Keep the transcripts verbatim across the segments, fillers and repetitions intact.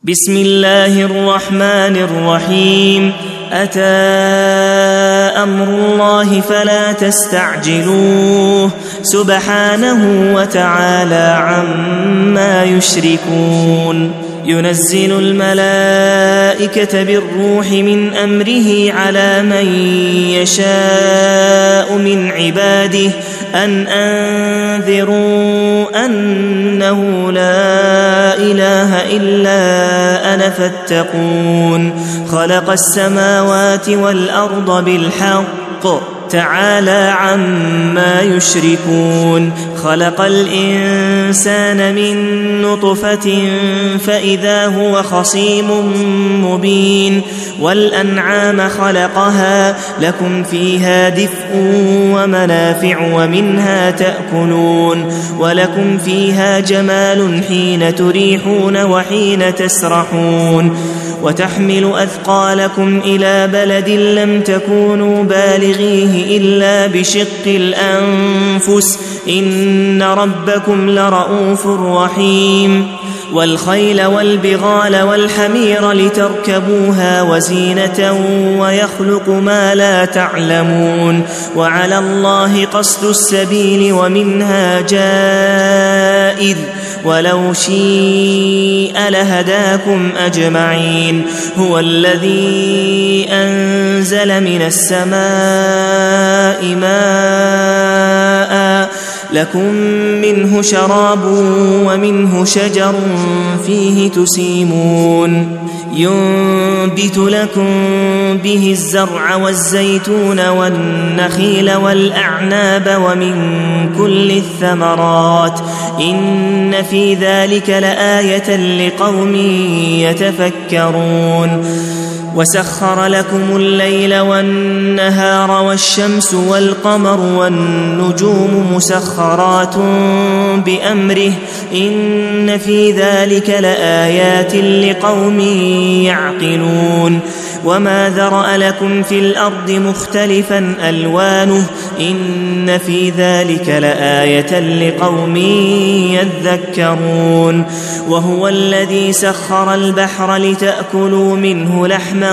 بسم الله الرحمن الرحيم. أتى أمر الله فلا تستعجلوه سبحانه وتعالى عما يشركون. ينزل الملائكة بالروح من أمره على من يشاء من عباده أن أنذروا أنه لا إله إلا أنا فاتقون. خلق السماوات والأرض بالحق تعالى عما يشركون. خلق الإنسان من نطفة فإذا هو خصيم مبين. والأنعام خلقها لكم فيها دفء ومنافع ومنها تأكلون ولكم فيها جمال حين تريحون وحين تسرحون. وتحمل أثقالكم إلى بلد لم تكونوا بالغيه إلا بشق الأنفس إن ربكم لرؤوف رحيم. والخيل والبغال والحمير لتركبوها وزينة ويخلق ما لا تعلمون. وعلى الله قصد السبيل ومنها جائر ولو شيء لهداكم أجمعين. هو الذي أنزل من السماء ماء لكم منه شراب ومنه شجر فيه تسيمون. ينبت لكم به الزرع والزيتون والنخيل والأعناب ومن كل الثمرات إن في ذلك لآية لقوم يتفكرون. وسخر لكم الليل والنهار والشمس والقمر والنجوم مسخرات بأمره إن في ذلك لآيات لقوم يعقلون. وما ذرأ لكم في الأرض مختلفا ألوانه إن في ذلك لآية لقوم يذكرون. وهو الذي سخر البحر لتأكلوا منه لحما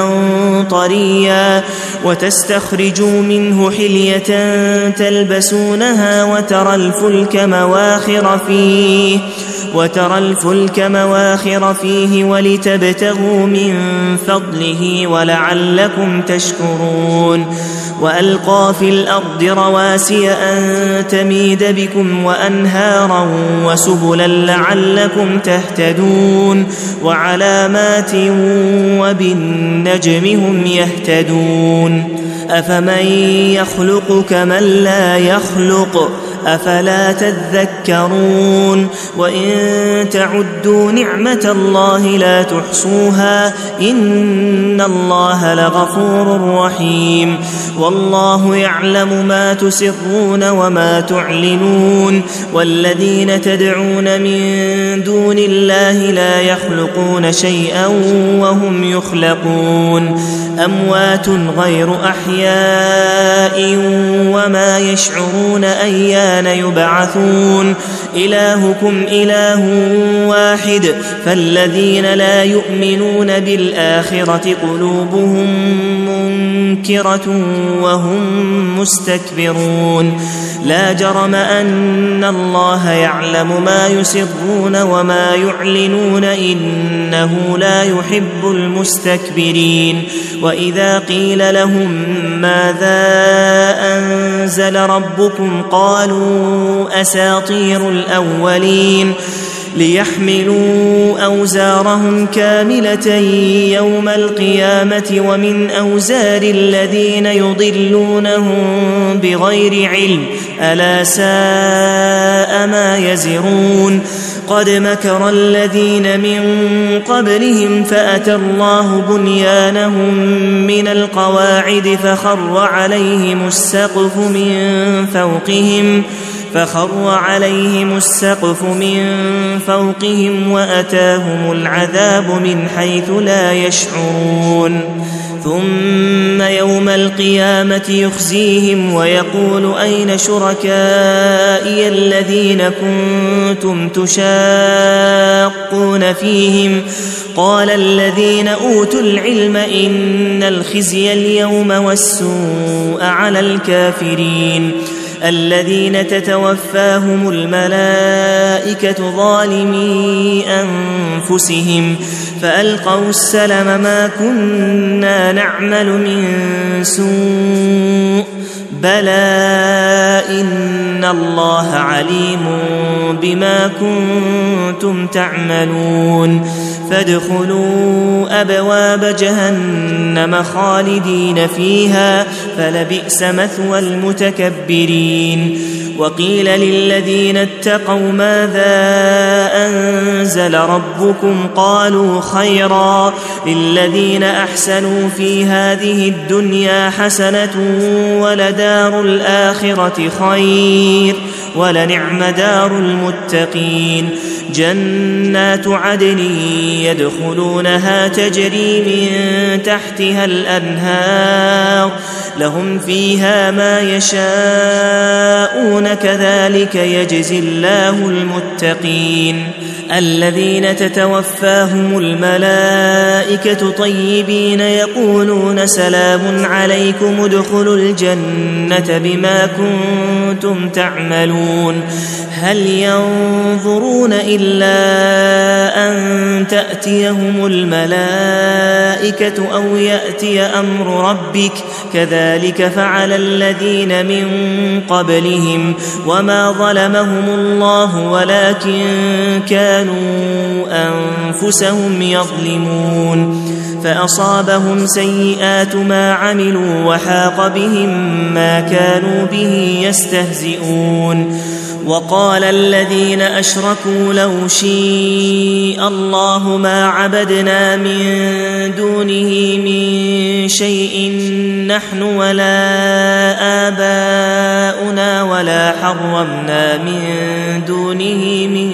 طريا وتستخرجوا منه حلية تلبسونها وترى الفلك مواخر فيه وترى الفلك مواخر فيه ولتبتغوا من فضله ولعلكم تشكرون. وألقى في الأرض رواسي أن تميد بكم وأنهارا وسبلا لعلكم تهتدون. وعلامات وبالنجم هم يهتدون. أفمن يخلق كمن لا يخلق أفلا تذكرون. وإن تعدوا نعمة الله لا تحصوها إن الله لغفور رحيم. والله يعلم ما تسرون وما تعلنون. والذين تدعون من دون الله لا يخلقون شيئا وهم يخلقون. أموات غير أحياء وما يشعرون أيان يبعثون. إلهكم إله واحد فالذين لا يؤمنون بالآخرة قلوبهم منكرة وهم مستكبرون. لا جرم أن الله يعلم ما يسرون وما يعلنون إنه لا يحب المستكبرين. وإذا قيل لهم ماذا أنزل ربكم قالوا أساطير الأولين ليحملوا أوزارهم كاملة يوم القيامة ومن أوزار الذين يضلونهم بغير علم ألا ساء ما يزرون. قد مكر الذين من قبلهم فأتى الله بنيانهم من القواعد فخر عليهم السقف من فوقهم فخر عليهم السقف من فوقهم وأتاهم العذاب من حيث لا يشعرون. ثم ثم يوم القيامة يخزيهم ويقول أين شركائي الذين كنتم تشاقون فيهم قال الذين أوتوا العلم إن الخزي اليوم والسوء على الكافرين الذين تتوفاهم الملائكة ظالمي أنفسهم فألقوا السلم ما كنا نعمل من سوء بلى إن الله عليم بما كنتم تعملون فادخلوا أبواب جهنم خالدين فيها فلبئس مثوى المتكبرين وقيل للذين اتقوا ماذا أنزل ربكم قالوا خيرا للذين أحسنوا في هذه الدنيا حسنة ولدار الآخرة خير ولنعم دار المتقين جنات عدن يدخلونها تجري من تحتها الأنهار لهم فيها ما يشاءون كذلك يجزي الله المتقين الذين تتوفاهم الملائكة طيبين يقولون سلام عليكم ادخلوا الجنة بما كنتم تعملون هل ينظرون إلا أن تأتيهم الملائكة أو يأتي أمر ربك كذلك فعل الذين من قبلهم وما ظلمهم الله ولكن كانوا أنفسهم يظلمون فأصابهم سيئات ما عملوا وحاق بهم ما كانوا به يستهزئون وقال الذين أشركوا لو شاء الله ما عبدنا من دونه من شيء نحن ولا آباؤنا ولا حرمنا من دونه من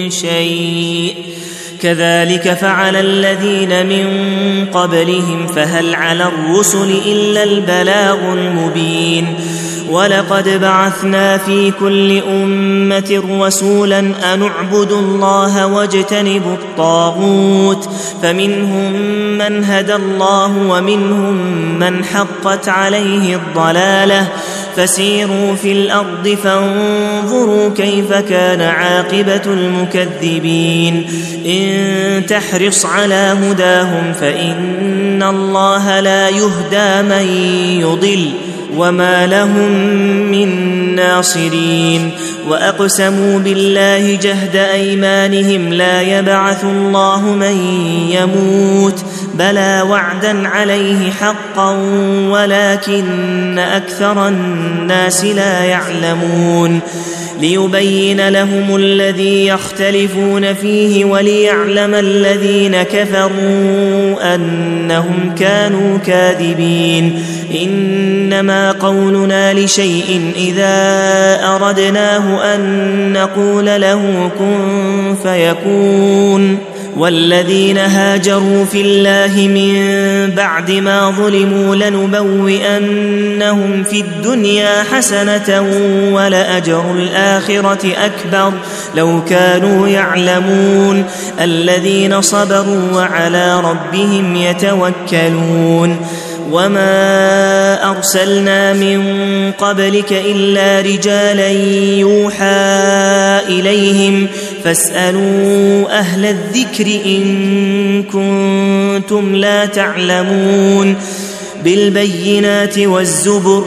شيء كذلك فعل الذين من قبلهم فهل على الرسل إلا البلاغ المبين ولقد بعثنا في كل أمة رسولا أن اعبدوا الله واجتنبوا الطاغوت فمنهم من هدى الله ومنهم من حقت عليه الضلالة فسيروا في الأرض فانظروا كيف كان عاقبة المكذبين إن تحرص على هداهم فإن الله لا يهدى من يضل وما لهم من ناصرين وأقسموا بالله جهد أيمانهم لا يبعث الله من يموت بلى وعدا عليه حقا ولكن أكثر الناس لا يعلمون ليبين لهم الذي يختلفون فيه وليعلم الذين كفروا أنهم كانوا كاذبين إنما قولنا لشيء إذا أردناه أن نقول له كن فيكون والذين هاجروا في الله من بعد ما ظلموا لنبوئنهم في الدنيا حسنة ولأجر الآخرة أكبر لو كانوا يعلمون الذين صبروا وعلى ربهم يتوكلون وما أرسلنا من قبلك إلا رجالا يوحى إليهم فاسألوا أهل الذكر إن كنتم لا تعلمون بالبينات والزبر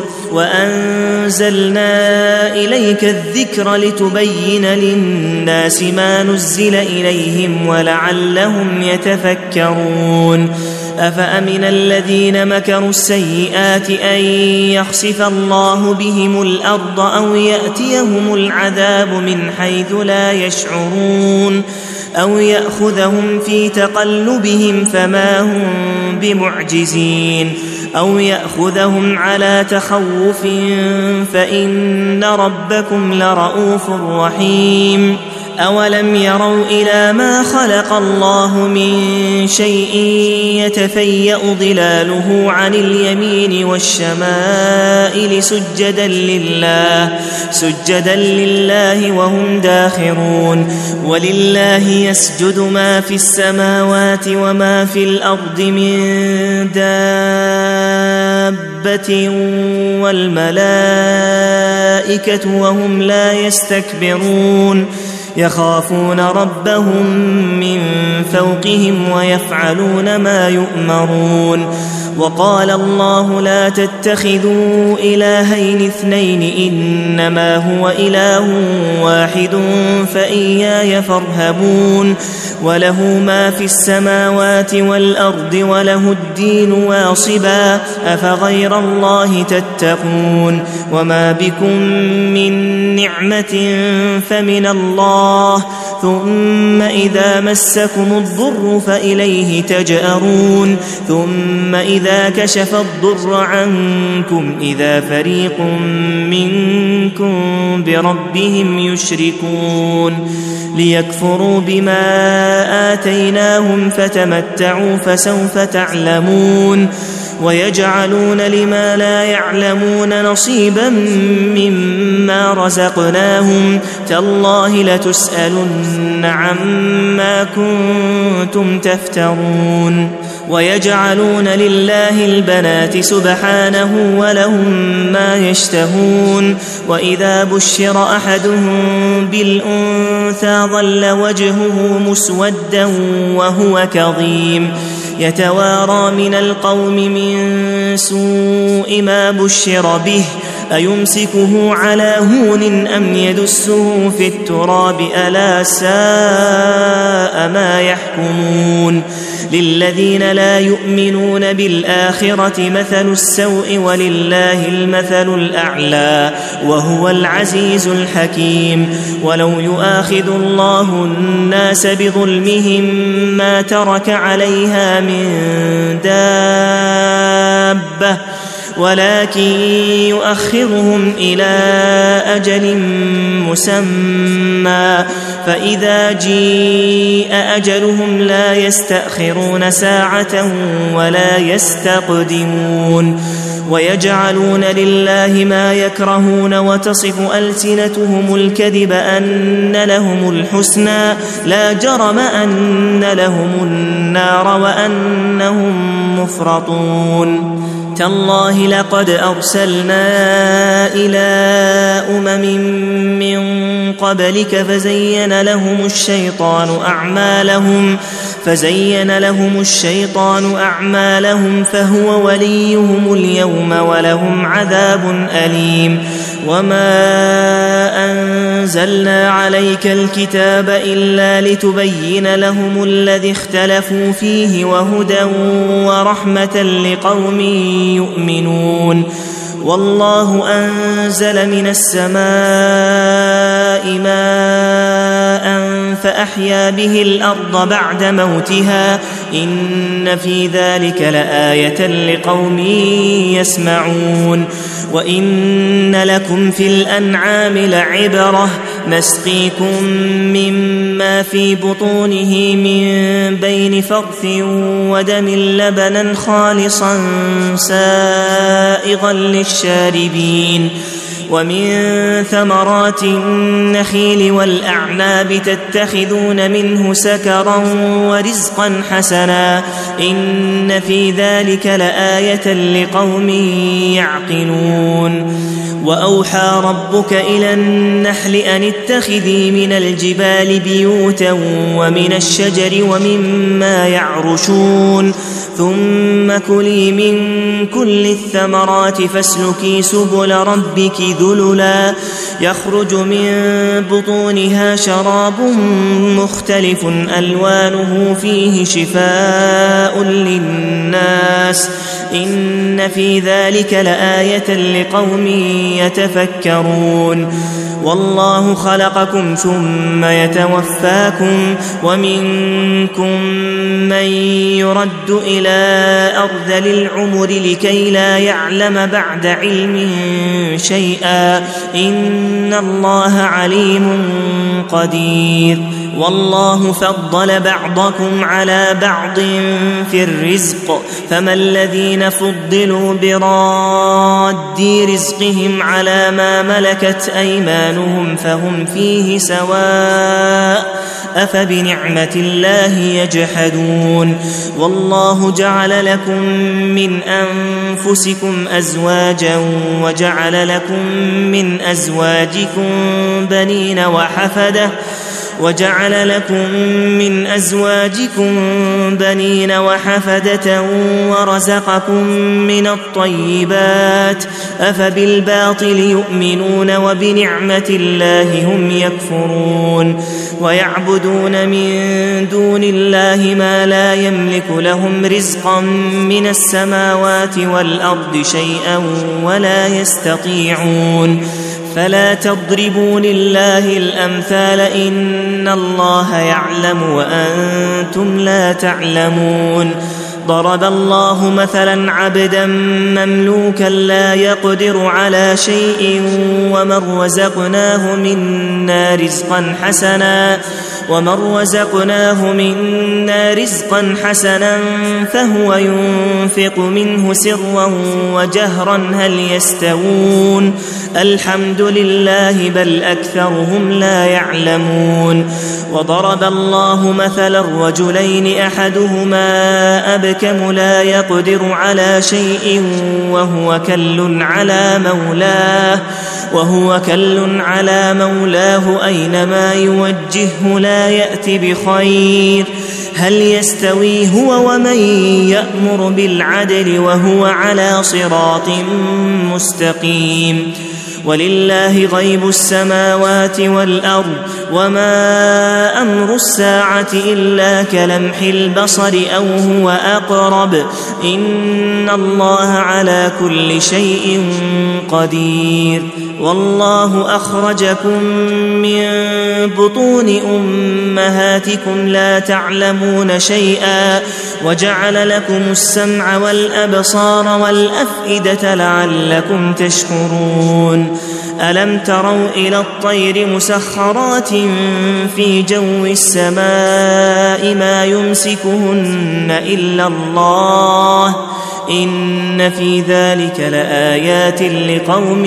وأنزلنا إليك الذكر لتبين للناس ما نزل إليهم ولعلهم يتفكرون أفأمن الذين مكروا السيئات أن يخسف الله بهم الأرض أو يأتيهم العذاب من حيث لا يشعرون أو يأخذهم في تقلبهم فما هم بمعجزين أو يأخذهم على تخوف فإن ربكم لرؤوف رحيم أولم يروا إلى ما خلق الله من شيء يتفيأ ظلاله عن اليمين والشمائل سجدا لله سجدا لله وهم داخرون ولله يسجد ما في السماوات وما في الأرض من دابة والملائكة وهم لا يستكبرون يخافون ربهم من فوقهم ويفعلون ما يؤمرون وقال الله لا تتخذوا إلهين اثنين إنما هو إله واحد فإياي فارهبون وله ما في السماوات والأرض وله الدين واصبا أفغير الله تتقون وما بكم من نعمة فمن الله ثم إذا مسكم الضر فإليه تجأرون ثم إذا كشف الضر عنكم إذا فريق منكم بربهم يشركون ليكفروا بما آتيناهم فتمتعوا فسوف تعلمون ويجعلون لما لا يعلمون نصيبا مما رزقناهم تالله لتسألن عما كنتم تفترون ويجعلون لله البنات سبحانه ولهم ما يشتهون وإذا بشر أحدهم بالأنثى ظل وجهه مسودا وهو كظيم يتوارى من القوم من سوء ما بشر به أيمسكه على هون أم يدسه في التراب ألا ساء ما يحكمون للذين لا يؤمنون بالآخرة مثل السوء ولله المثل الأعلى وهو العزيز الحكيم ولو يؤاخذ الله الناس بظلمهم ما ترك عليها من دابة ولكن يؤخرهم إلى أجل مسمى فإذا جيء أجلهم لا يستأخرون ساعة ولا يستقدمون ويجعلون لله ما يكرهون وتصف ألسنتهم الكذب أن لهم الحسنى لا جرم أن لهم النار وأنهم مفرطون تالله لقد أرسلنا إلى أمم من قبلك فزين لهم الشيطان أعمالهم فزين لهم الشيطان أعمالهم فهو وليهم اليوم ولهم عذاب أليم وما أنزلنا عليك الكتاب إلا لتبين لهم الذي اختلفوا فيه وهدى ورحمة لقوم يؤمنون والله أنزل من السماء ماء فأحيا به الأرض بعد موتها إن في ذلك لآية لقوم يسمعون وإن لكم في الأنعام لعبرة نسقيكم مما في بطونه من بين فرث ودم لبنا خالصا سائغا للشاربين ومن ثمرات النخيل والأعناب تتخذون منه سكرا ورزقا حسنا إن في ذلك لآية لقوم يعقلون وأوحى ربك إلى النحل أن اتخذي من الجبال بيوتا ومن الشجر ومما يعرشون ثم كلي من كل الثمرات فاسلكي سبل ربك ذللا يخرج من بطونها شراب مختلف ألوانه فيه شفاء للناس إن في ذلك لآية لقوم يتفكرون والله خلقكم ثم يتوفاكم ومنكم من يرد إلى أرذل العمر لكي لا يعلم بعد علم شيئا إن الله عليم قدير والله فضل بعضكم على بعض في الرزق فما الذين فضلوا براد رزقهم على ما ملكت أيمانهم فهم فيه سواء أفبنعمة الله يجحدون والله جعل لكم من أنفسكم أزواجا وجعل لكم من أزواجكم بنين وحفدة وجعل لكم من أزواجكم بنين وحفدة ورزقكم من الطيبات أفبالباطل يؤمنون وبنعمة الله هم يكفرون ويعبدون من دون الله ما لا يملك لهم رزقا من السماوات والأرض شيئا ولا يستطيعون فلا تضربوا لله الأمثال إن الله يعلم وأنتم لا تعلمون ضرب الله مثلا عبدا مملوكا لا يقدر على شيء ومن رزقناه منا رزقا حسنا ومن رزقناه منا رزقا حسنا فهو ينفق منه سرا وجهرا هل يستوون الحمد لله بل أكثرهم لا يعلمون وضرب الله مثلا رجلين أحدهما أبكم لا يقدر على شيء وهو كل على مولاه وهو كل على مولاه أينما يوجهه لا يأتي بخير هل يستوي هو ومن يأمر بالعدل وهو على صراط مستقيم ولله غيب السماوات والأرض وما أمر الساعة إلا كلمح البصر أو هو أقرب إن الله على كل شيء قدير والله أخرجكم من بطون أمهاتكم لا تعلمون شيئا وجعل لكم السمع والأبصار والأفئدة لعلكم تشكرون ألم تروا إلى الطير مسخرات في جو السماء ما يمسكهن إلا الله إن في ذلك لآيات لقوم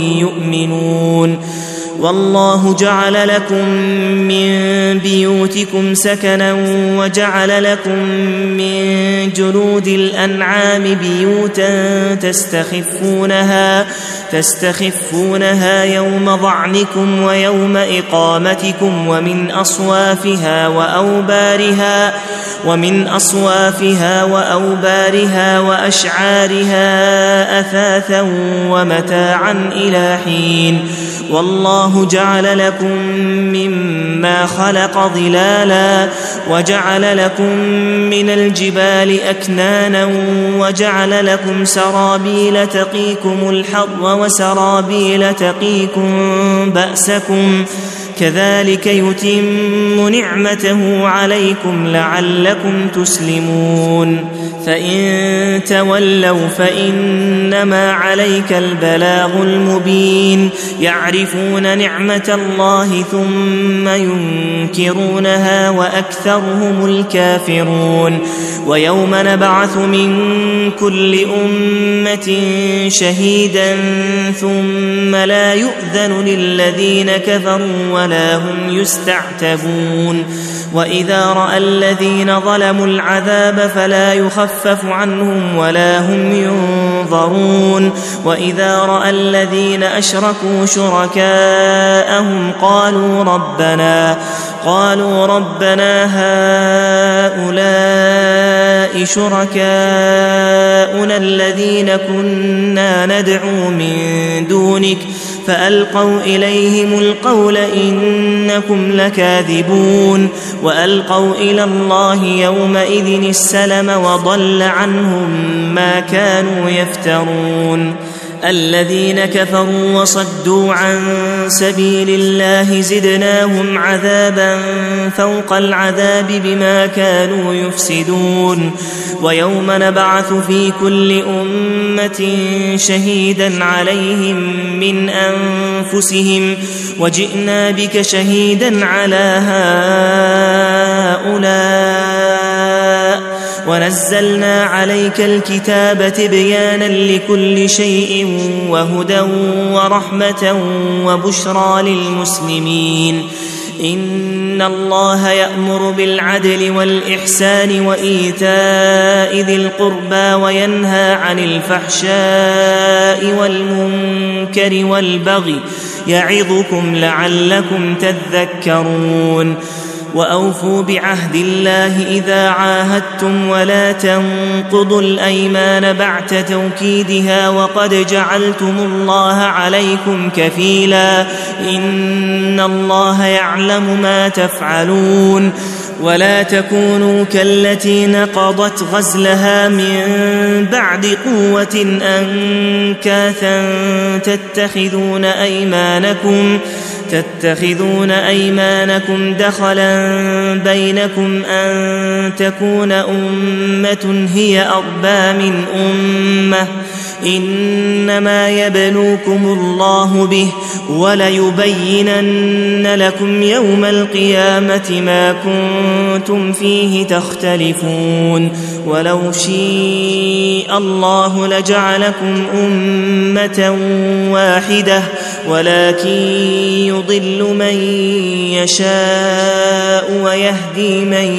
يؤمنون والله جعل لكم من بيوتكم سكنا وجعل لكم من جلود الأنعام بيوتا تستخفونها تستخفونها يوم ظعنكم ويوم إقامتكم ومن أصوافها وأوبارها ومن أصوافها وأوبارها وأشعارها أثاثا ومتاعا إلى حين والله جعل لكم مما خلق ظلالا وجعل لكم من الجبال أكنانا وجعل لكم سرابيل تقيكم الحر وسرابيل تقيكم بأسكم كذلك يتم نعمته عليكم لعلكم تسلمون فإن تولوا فإنما عليك البلاغ المبين يعرفون نعمة الله ثم ينكرونها وأكثرهم الكافرون ويوم نبعث من كل أمة شهيدا ثم لا يؤذن للذين كفروا ولا هم يستعتبون وإذا رأى الذين ظلموا العذاب فلا يخفف عنهم ولا هم ينظرون وإذا رأى الذين أشركوا شركاءهم قالوا ربنا قالوا ربنا هؤلاء شركاؤنا الذين كنا ندعو من دونك فألقوا إليهم القول إنكم لكاذبون وألقوا إلى الله يومئذ السلم وضل عنهم ما كانوا يفترون الذين كفروا وصدوا عن سبيل الله زدناهم عذابا فوق العذاب بما كانوا يفسدون ويوم نبعث في كل أمة شهيدا عليهم من أنفسهم وجئنا بك شهيدا على هؤلاء ونزلنا عليك الكتاب تبيانا لكل شيء وهدى ورحمة وبشرى للمسلمين إن الله يأمر بالعدل والإحسان وإيتاء ذي القربى وينهى عن الفحشاء والمنكر والبغي يعظكم لعلكم تذكرون وأوفوا بعهد الله إذا عاهدتم ولا تنقضوا الأيمان بعد توكيدها وقد جعلتم الله عليكم كفيلا إن الله يعلم ما تفعلون ولا تكونوا كالتي نقضت غزلها من بعد قوة أنكاثا تتخذون أيمانكم تتخذون أيمانكم دخلا بينكم أن تكون أمة هي أربى من أمة إنما يبلوكم الله به وليبينن لكم يوم القيامة ما كنتم فيه تختلفون ولو شاء الله لجعلكم أمة واحدة ولكن يضل من يشاء ويهدي من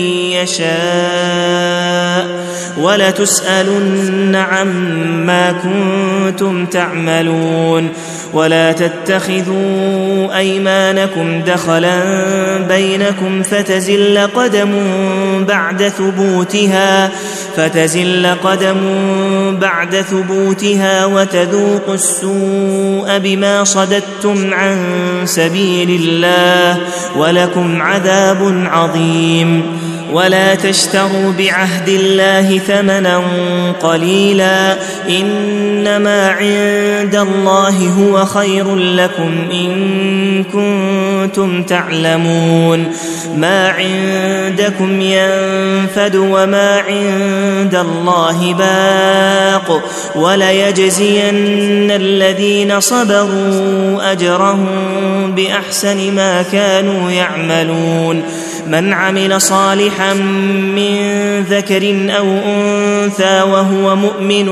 يشاء ولتسألن عما كنتم تعملون ولا تتخذوا أيمانكم دخلا بينكم فتزل قدم بعد ثبوتها فتزل قدم بعد ثبوتها وتذوقوا السوء بما صددتم عن سبيل الله ولكم عذاب عظيم ولا تشتروا بعهد الله ثمنا قليلا إنما عند الله هو خير لكم إن كنتم تعلمون ما عندكم ينفد وما عند الله باق وليجزين الذين صبروا أجرهم بأحسن ما كانوا يعملون من عمل صالحا من ذكر أو أنثى وهو مؤمن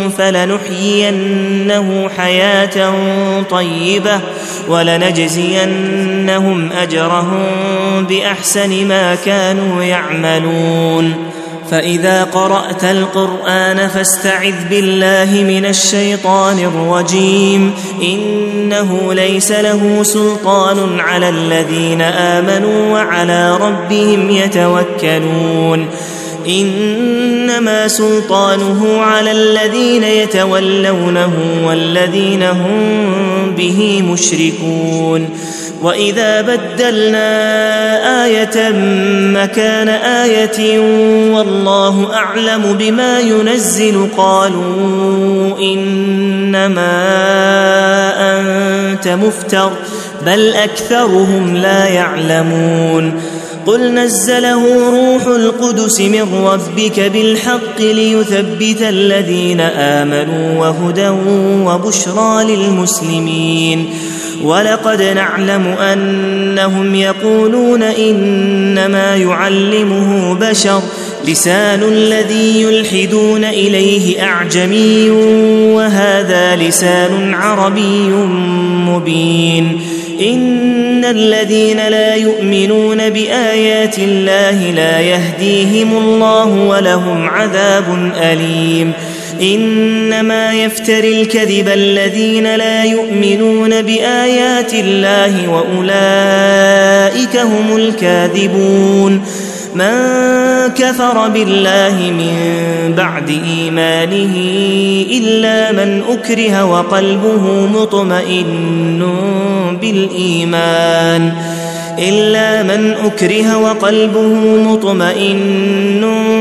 فلنحيينه حياة طيبة ولنجزينهم أجرهم بأحسن ما كانوا يعملون فإذا قرأت القرآن فاستعذ بالله من الشيطان الرجيم إنه ليس له سلطان على الذين آمنوا وعلى ربهم يتوكلون إنما سلطانه على الذين يتولونه والذين هم به مشركون وإذا بدلنا آية مكان آية والله أعلم بما ينزل قالوا إنما أنت مفتر بل أكثرهم لا يعلمون قل نزله روح القدس من ربك بالحق ليثبت الذين آمنوا وهدى وبشرى للمسلمين ولقد نعلم أنهم يقولون إنما يعلمه بشر لسان الذي يلحدون إليه أعجمي وهذا لسان عربي مبين إن الذين لا يؤمنون بآيات الله لا يهديهم الله ولهم عذاب أليم إنما يفتري الكذب الذين لا يؤمنون بآيات الله وأولئك هم الكاذبون من كفر بالله من بعد إيمانه إلا من أكره وقلبه مطمئن بالإيمان إلا من أكره وقلبه مطمئن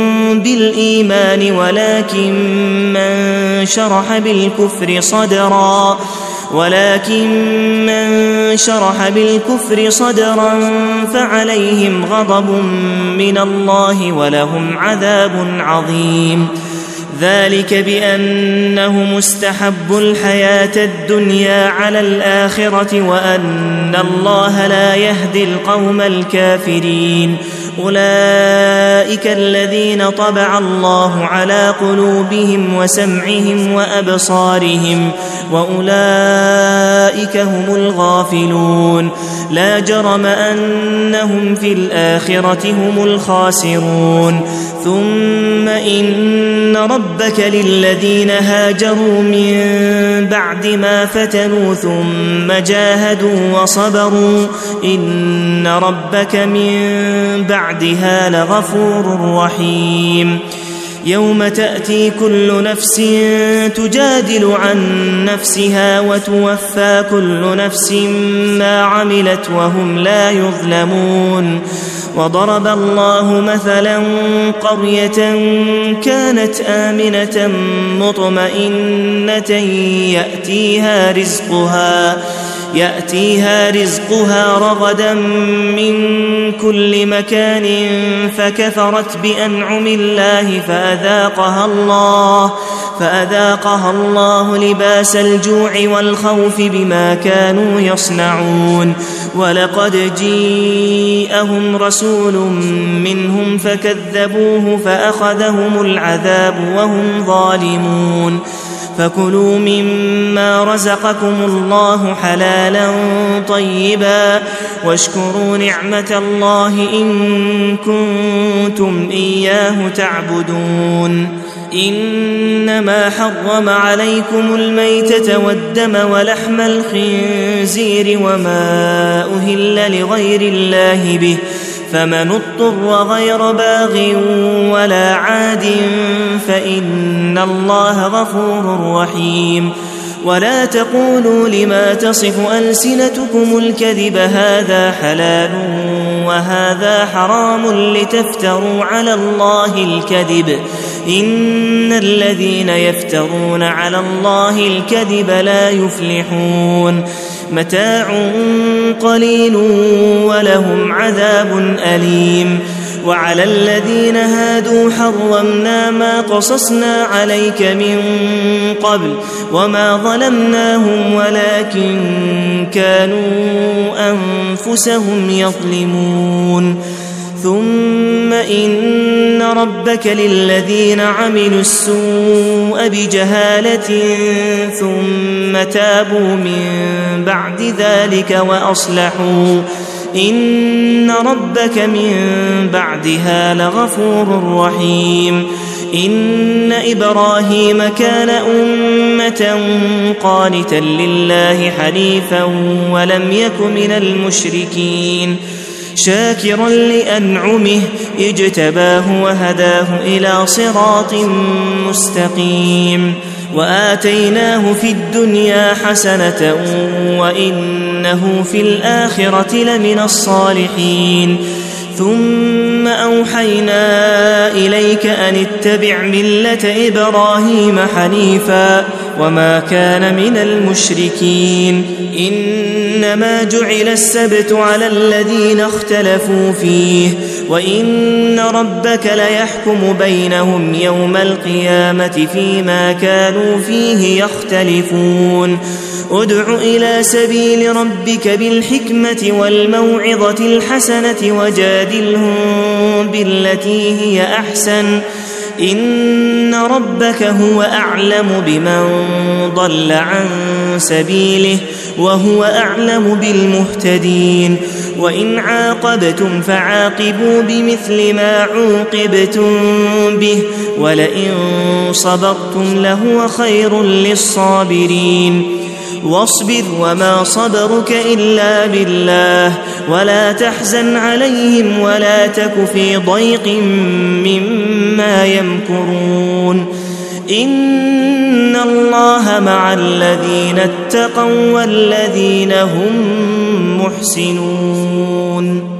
بالإيمان ولكن من شرح بالكفر صدرا ولكن من شرح بالكفر صدرا فعليهم غضب من الله ولهم عذاب عظيم. ذلك بأنهم استحبوا الحياة الدنيا على الآخرة وأن الله لا يهدي القوم الكافرين. أولئك الذين طبع الله على قلوبهم وسمعهم وأبصارهم وأولئك هم الغافلون. لا جرم أنهم في الآخرة هم الخاسرون. ثم إن ربك للذين هاجروا من بعد ما فتنوا ثم جاهدوا وصبروا إن ربك من بعدها لغفور رحيم. يوم تأتي كل نفس تجادل عن نفسها وتوفى كل نفس ما عملت وهم لا يظلمون. وضرب الله مثلا قرية كانت آمنة مطمئنة يأتيها رزقها يأتيها رزقها رغدا من كل مكان فكفرت بأنعم الله فأذاقها الله فأذاقها الله لباس الجوع والخوف بما كانوا يصنعون. ولقد جيءهم رسول منهم فكذبوه فأخذهم العذاب وهم ظالمون. فكلوا مما رزقكم الله حلالا طيبا واشكروا نعمة الله إن كنتم إياه تعبدون. إنما حرم عليكم الميتة والدم ولحم الخنزير وما أهل لغير الله به فمن اضطر غير باغ ولا عاد فإن الله غفور رحيم. ولا تقولوا لما تصف ألسنتكم الكذب هذا حلال وهذا حرام لتفتروا على الله الكذب إن الذين يفترون على الله الكذب لا يفلحون. متاع قليل ولهم عذاب أليم. وعلى الذين هادوا حرمنا ما قصصنا عليك من قبل وما ظلمناهم ولكن كانوا أنفسهم يظلمون. ثم إن ربك للذين عملوا السوء بجهالة ثم تابوا من بعد ذلك وأصلحوا إن ربك من بعدها لغفور رحيم. إن إبراهيم كان أمة قانتا لله حنيفا ولم يك من المشركين شاكرا لأنعمه اجتباه وهداه إلى صراط مستقيم. وآتيناه في الدنيا حسنة وإنه في الآخرة لمن الصالحين. ثم أوحينا إليك أن اتبع ملة إبراهيم حنيفا وما كان من المشركين. إنما جعل السبت على الذين اختلفوا فيه وإن ربك ليحكم بينهم يوم القيامة فيما كانوا فيه يختلفون. ادع إلى سبيل ربك بالحكمة والموعظة الحسنة وجادلهم بالتي هي أحسن إن ربك هو أعلم بمن ضل عن سبيله وهو أعلم بالمهتدين. وإن عاقبتم فعاقبوا بمثل ما عوقبتم به ولئن صبرتم لهو خير للصابرين. واصبر وما صبرك إلا بالله ولا تحزن عليهم ولا تك في ضيق مما يمكرون. إن الله مع الذين اتقوا والذين هم محسنون.